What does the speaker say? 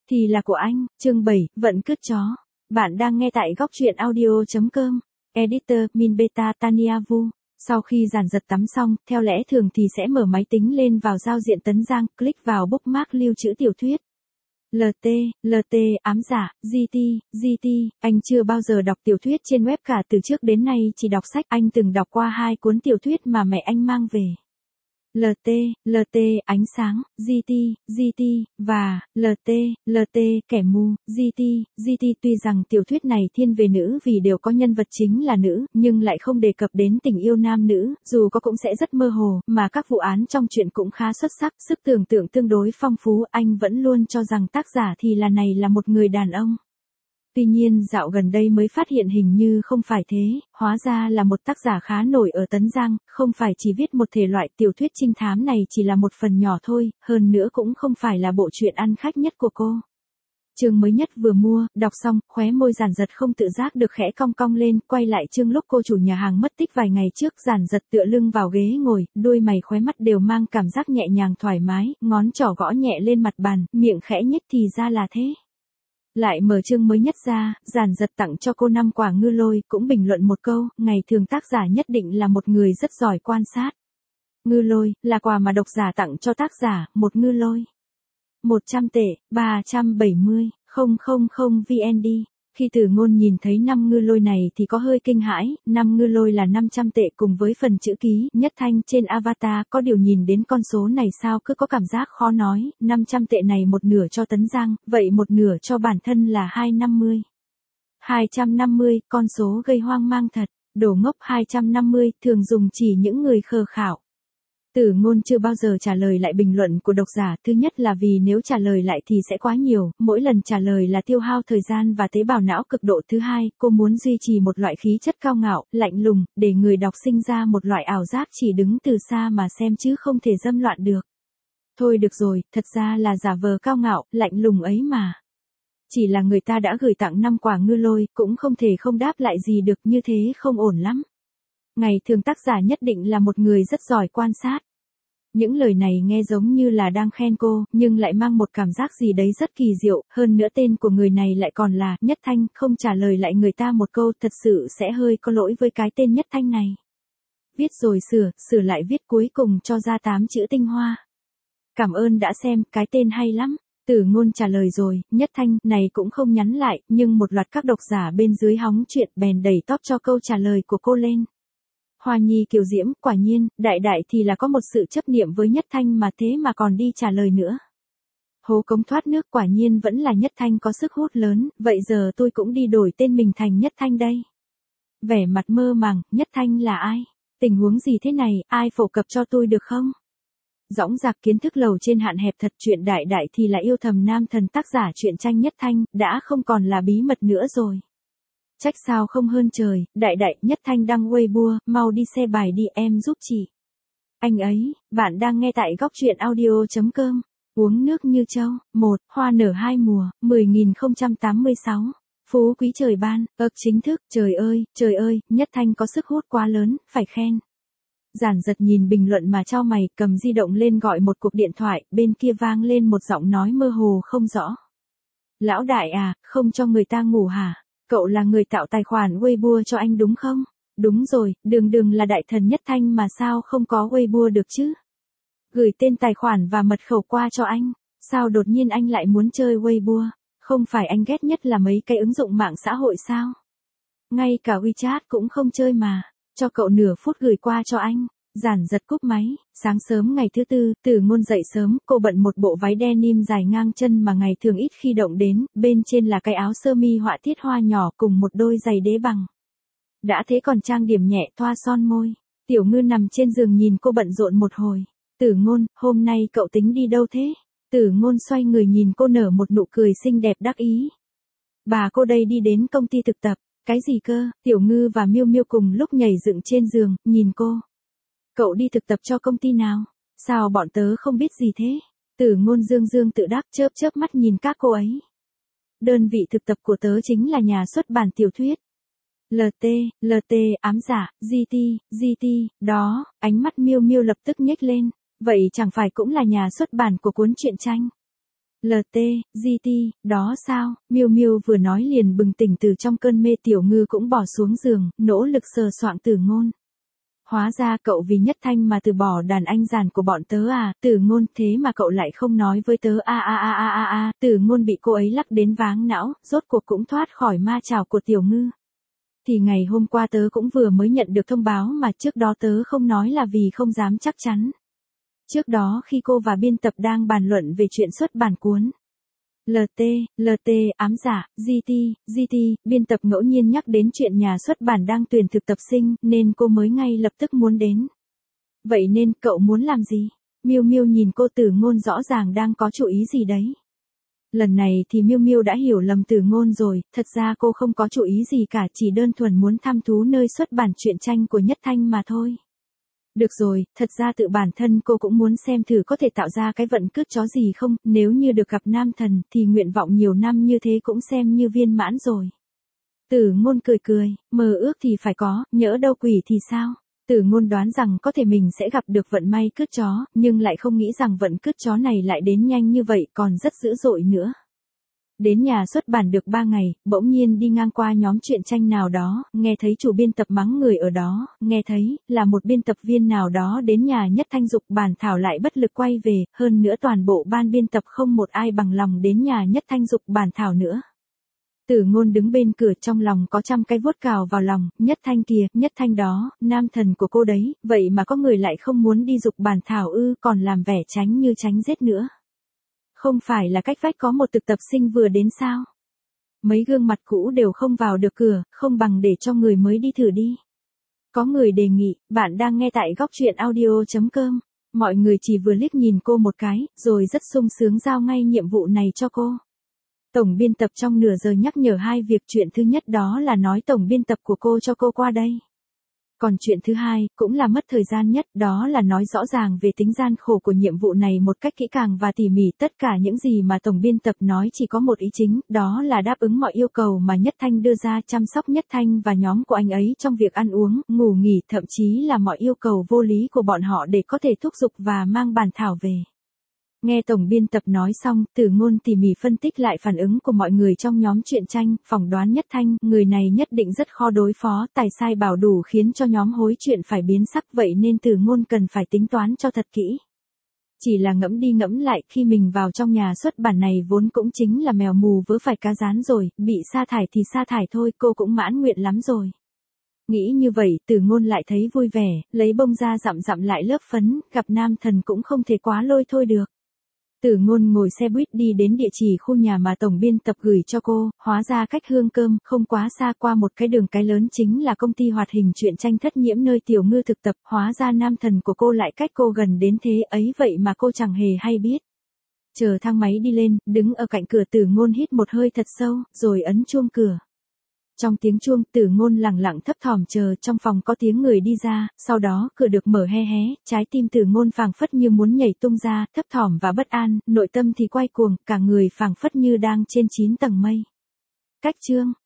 Thì là của anh, chương 7, vận cứt chó. Bạn đang nghe tại góc truyện audio.com. Editor, Min Beta Tania Vu. Sau khi dàn giật tắm xong, theo lẽ thường thì sẽ mở máy tính lên vào giao diện Tấn Giang, click vào bookmark lưu trữ tiểu thuyết. LT, ám giả, GT, anh chưa bao giờ đọc tiểu thuyết trên web cả, từ trước đến nay chỉ đọc sách. Anh từng đọc qua 2 cuốn tiểu thuyết mà mẹ anh mang về. LT, ánh sáng, GT, và LT, kẻ mù, GT. Tuy rằng tiểu thuyết này thiên về nữ vì đều có nhân vật chính là nữ, nhưng lại không đề cập đến tình yêu nam nữ, dù có cũng sẽ rất mơ hồ, mà các vụ án trong truyện cũng khá xuất sắc, sức tưởng tượng tương đối phong phú. Anh vẫn luôn cho rằng tác giả thì là một người đàn ông. Tuy nhiên dạo gần đây mới phát hiện hình như không phải thế, hóa ra là một tác giả khá nổi ở Tấn Giang, không phải chỉ viết một thể loại tiểu thuyết trinh thám này chỉ là một phần nhỏ thôi, hơn nữa cũng không phải là bộ truyện ăn khách nhất của cô. Chương mới nhất vừa mua, đọc xong, khóe môi Giản Giật không tự giác được khẽ cong cong lên, quay lại chương lúc cô chủ nhà hàng mất tích vài ngày trước. Giản Giật tựa lưng vào ghế ngồi, đôi mày khóe mắt đều mang cảm giác nhẹ nhàng thoải mái, ngón trỏ gõ nhẹ lên mặt bàn, miệng khẽ nhếch thì ra là thế. Lại mở chương mới nhất ra, Giản Giật tặng cho cô 5 quả ngư lôi, cũng bình luận một câu, ngày thường tác giả nhất định là một người rất giỏi quan sát. Ngư lôi, là quà mà độc giả tặng cho tác giả, một ngư lôi. 100 tệ, 370,000 VND. Khi Tử Ngôn nhìn thấy 5 ngư lôi này thì có hơi kinh hãi, 5 ngư lôi là 500 tệ cùng với phần chữ ký, Nhất Thanh trên avatar, có điều nhìn đến con số này sao cứ có cảm giác khó nói, 500 tệ này một nửa cho Tấn Giang, vậy một nửa cho bản thân là 250. 250, con số gây hoang mang thật, đồ ngốc 250, thường dùng chỉ những người khờ khảo. Tử Ngôn chưa bao giờ trả lời lại bình luận của độc giả, thứ nhất là vì nếu trả lời lại thì sẽ quá nhiều, mỗi lần trả lời là tiêu hao thời gian và tế bào não cực độ. Thứ hai, cô muốn duy trì một loại khí chất cao ngạo, lạnh lùng, để người đọc sinh ra một loại ảo giác chỉ đứng từ xa mà xem chứ không thể dâm loạn được. Thôi được rồi, thật ra là giả vờ cao ngạo, lạnh lùng ấy mà. Chỉ là người ta đã gửi tặng 5 quả ngư lôi, cũng không thể không đáp lại gì được, như thế không ổn lắm. Ngày thường tác giả nhất định là một người rất giỏi quan sát. Những lời này nghe giống như là đang khen cô, nhưng lại mang một cảm giác gì đấy rất kỳ diệu, hơn nữa tên của người này lại còn là Nhất Thanh, không trả lời lại người ta một câu thật sự sẽ hơi có lỗi với cái tên Nhất Thanh này. Viết rồi sửa lại viết cuối cùng cho ra 8 chữ tinh hoa. Cảm ơn đã xem, cái tên hay lắm. Tử Ngôn trả lời rồi, Nhất Thanh này cũng không nhắn lại, nhưng một loạt các độc giả bên dưới hóng chuyện bèn đẩy top cho câu trả lời của cô lên. Hoa Nhi kiều diễm, quả nhiên, đại thì là có một sự chấp niệm với Nhất Thanh mà thế mà còn đi trả lời nữa. Hố cống thoát nước, quả nhiên vẫn là Nhất Thanh có sức hút lớn, vậy giờ tôi cũng đi đổi tên mình thành Nhất Thanh đây. Vẻ mặt mơ màng, Nhất Thanh là ai? Tình huống gì thế này, ai phổ cập cho tôi được không? Dõng dạc kiến thức lầu trên hạn hẹp thật, chuyện đại thì là yêu thầm nam thần tác giả truyện tranh Nhất Thanh, đã không còn là bí mật nữa rồi. Trách sao không hơn trời, đại, Nhất Thanh đăng Weibo, mau đi xe bài đi em giúp chị. Anh ấy, bạn đang nghe tại góc truyện audio.com, uống nước như trâu, 1, hoa nở 2 mùa, 10.086, phú quý trời ban, chính thức, trời ơi, Nhất Thanh có sức hút quá lớn, phải khen. Giản Giật nhìn bình luận mà chau mày, cầm di động lên gọi một cuộc điện thoại, bên kia vang lên một giọng nói mơ hồ không rõ. Lão đại à, không cho người ta ngủ hả? Cậu là người tạo tài khoản Weibo cho anh đúng không? Đúng rồi, đường là đại thần Nhất Thanh mà sao không có Weibo được chứ? Gửi tên tài khoản và mật khẩu qua cho anh. Sao đột nhiên anh lại muốn chơi Weibo? Không phải anh ghét nhất là mấy cái ứng dụng mạng xã hội sao? Ngay cả WeChat cũng không chơi mà. Cho cậu nửa phút gửi qua cho anh. Giản Giật cúp máy. Sáng sớm ngày thứ tư, Tử Ngôn dậy sớm, cô bận một bộ váy denim dài ngang chân mà ngày thường ít khi động đến, bên trên là cái áo sơ mi họa tiết hoa nhỏ cùng một đôi giày đế bằng. Đã thế còn trang điểm nhẹ, thoa son môi. Tiểu Ngư nằm trên giường nhìn cô bận rộn một hồi. Tử Ngôn, hôm nay cậu tính đi đâu thế? Tử Ngôn xoay người nhìn cô nở một nụ cười xinh đẹp đắc ý. Bà cô đây đi đến công ty thực tập. Cái gì cơ? Tiểu Ngư và Miêu Miêu cùng lúc nhảy dựng trên giường, nhìn cô. Cậu đi thực tập cho công ty nào? Sao bọn tớ không biết gì thế? Tử Ngôn dương tự đắc, chớp mắt nhìn các cô ấy. Đơn vị thực tập của tớ chính là nhà xuất bản tiểu thuyết. LT, ám giả, GT, đó, ánh mắt Miêu Miêu lập tức nhếch lên. Vậy chẳng phải cũng là nhà xuất bản của cuốn truyện tranh? LT, GT, đó sao? Miêu Miêu vừa nói liền bừng tỉnh từ trong cơn mê. Tiểu Ngư cũng bỏ xuống giường, nỗ lực sờ soạng Tử Ngôn. Hóa ra cậu vì Nhất Thanh mà từ bỏ đàn anh giàn của bọn tớ à? Tử Ngôn, thế mà cậu lại không nói với tớ a. Tử Ngôn bị cô ấy lắc đến váng não, rốt cuộc cũng thoát khỏi ma chảo của Tiểu Ngư. Thì ngày hôm qua tớ cũng vừa mới nhận được thông báo mà trước đó tớ không nói là vì không dám chắc chắn. Trước đó khi cô và biên tập đang bàn luận về chuyện xuất bản cuốn LT, ám giả, GT, biên tập ngẫu nhiên nhắc đến chuyện nhà xuất bản đang tuyển thực tập sinh, nên cô mới ngay lập tức muốn đến. Vậy nên cậu muốn làm gì? Miêu Miêu nhìn cô. Tử Ngôn rõ ràng đang có chủ ý gì đấy. Lần này thì Miêu Miêu đã hiểu lầm Tử Ngôn rồi, thật ra cô không có chủ ý gì cả, chỉ đơn thuần muốn thăm thú nơi xuất bản truyện tranh của Nhất Thanh mà thôi. Được rồi, thật ra tự bản thân cô cũng muốn xem thử có thể tạo ra cái vận cướp chó gì không, nếu như được gặp nam thần thì nguyện vọng nhiều năm như thế cũng xem như viên mãn rồi. Tử Ngôn cười, mơ ước thì phải có, nhỡ đâu quỷ thì sao? Tử Ngôn đoán rằng có thể mình sẽ gặp được vận may cướp chó, nhưng lại không nghĩ rằng vận cướp chó này lại đến nhanh như vậy, còn rất dữ dội nữa. Đến nhà xuất bản được 3 ngày, bỗng nhiên đi ngang qua nhóm truyện tranh nào đó, nghe thấy chủ biên tập mắng người ở đó, nghe thấy là một biên tập viên nào đó đến nhà Nhất Thanh dục bản thảo lại bất lực quay về, hơn nữa toàn bộ ban biên tập không một ai bằng lòng đến nhà Nhất Thanh dục bản thảo nữa. Tử Ngôn đứng bên cửa trong lòng có trăm cái vuốt cào vào lòng, Nhất Thanh kìa, Nhất Thanh đó, nam thần của cô đấy, vậy mà có người lại không muốn đi dục bản thảo ư, còn làm vẻ tránh như tránh giết nữa. Không phải là cách vách có một thực tập sinh vừa đến sao? Mấy gương mặt cũ đều không vào được cửa, không bằng để cho người mới đi thử đi. Có người đề nghị, bạn đang nghe tại góc truyện audio.com. Mọi người chỉ vừa liếc nhìn cô một cái, rồi rất sung sướng giao ngay nhiệm vụ này cho cô. Tổng biên tập trong nửa giờ nhắc nhở 2 việc. Chuyện thứ nhất đó là nói tổng biên tập của cô cho cô qua đây. Còn chuyện thứ hai, cũng là mất thời gian nhất, đó là nói rõ ràng về tính gian khổ của nhiệm vụ này một cách kỹ càng và tỉ mỉ. Tất cả những gì mà tổng biên tập nói chỉ có một ý chính, đó là đáp ứng mọi yêu cầu mà Nhất Thanh đưa ra, chăm sóc Nhất Thanh và nhóm của anh ấy trong việc ăn uống, ngủ nghỉ, thậm chí là mọi yêu cầu vô lý của bọn họ để có thể thúc giục và mang bản thảo về. Nghe tổng biên tập nói xong, Tử Ngôn tỉ mỉ phân tích lại phản ứng của mọi người trong nhóm truyện tranh, phỏng đoán Nhất Thanh, người này nhất định rất khó đối phó, tài sai bảo đủ khiến cho nhóm hối chuyện phải biến sắc, vậy nên Tử Ngôn cần phải tính toán cho thật kỹ. Chỉ là ngẫm đi ngẫm lại, khi mình vào trong nhà xuất bản này vốn cũng chính là mèo mù vớ phải cá rán rồi, bị sa thải thì sa thải thôi, cô cũng mãn nguyện lắm rồi. Nghĩ như vậy, Tử Ngôn lại thấy vui vẻ, lấy bông ra dặm lại lớp phấn, gặp nam thần cũng không thể quá lôi thôi được. Tử Ngôn ngồi xe buýt đi đến địa chỉ khu nhà mà tổng biên tập gửi cho cô, hóa ra cách Hương Cơm không quá xa, qua một cái đường cái lớn chính là công ty hoạt hình truyện tranh Thất Nhiễm nơi Tiểu Ngư thực tập, hóa ra nam thần của cô lại cách cô gần đến thế ấy, vậy mà cô chẳng hề hay biết. Chờ thang máy đi lên, đứng ở cạnh cửa, Tử Ngôn hít một hơi thật sâu, rồi ấn chuông cửa. Trong tiếng chuông, Tử Ngôn lặng lặng thấp thỏm chờ, trong phòng có tiếng người đi ra, sau đó cửa được mở hé hé, trái tim Tử Ngôn phảng phất như muốn nhảy tung ra, thấp thỏm và bất an, nội tâm thì quay cuồng, cả người phảng phất như đang trên 9 tầng mây. Cách chương